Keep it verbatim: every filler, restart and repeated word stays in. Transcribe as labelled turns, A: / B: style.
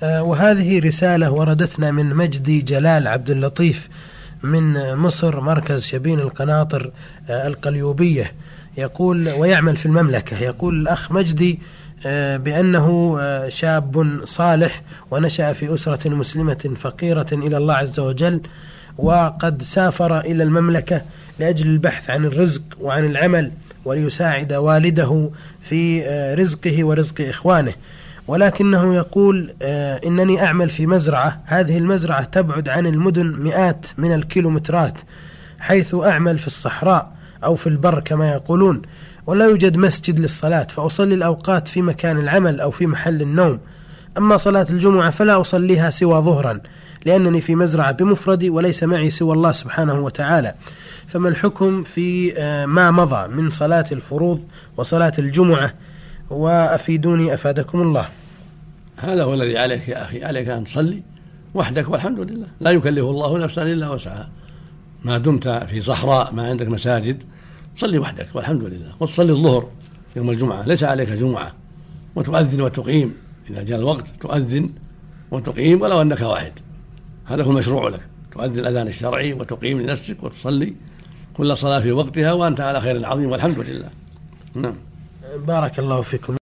A: وهذه رسالة وردتنا من مجدي جلال عبد اللطيف من مصر، مركز شبين القناطر القليوبية، يقول ويعمل في المملكة. يقول الأخ مجدي بأنه شاب صالح ونشأ في أسرة مسلمة فقيرة إلى الله عز وجل، وقد سافر إلى المملكة لأجل البحث عن الرزق وعن العمل وليساعد والده في رزقه ورزق إخوانه، ولكنه يقول إنني أعمل في مزرعة، هذه المزرعة تبعد عن المدن مئات من الكيلومترات، حيث أعمل في الصحراء أو في البر كما يقولون، ولا يوجد مسجد للصلاة، فأصلي الأوقات في مكان العمل أو في محل النوم. أما صلاة الجمعة فلا أصليها سوى ظهرا، لأنني في مزرعة بمفردي وليس معي سوى الله سبحانه وتعالى. فما الحكم في ما مضى من صلاة الفروض وصلاة الجمعة؟ وأفيدوني أفادكم الله.
B: هذا هو الذي عليك يا أخي، عليك أن تصلي وحدك والحمد لله، لا يكلف الله نفسا إلا وسعها. ما دمت في صحراء ما عندك مساجد صلي وحدك والحمد لله، وتصلي الظهر يوم الجمعة، ليس عليك جمعة، وتؤذن وتقيم إذا جاء الوقت، تؤذن وتقيم ولو أنك واحد، هذا هو المشروع لك، تؤذن الأذان الشرعي وتقيم لنفسك وتصلي كل صلاة في وقتها وأنت على خير عظيم والحمد لله. نعم.
A: بارك الله فيكم.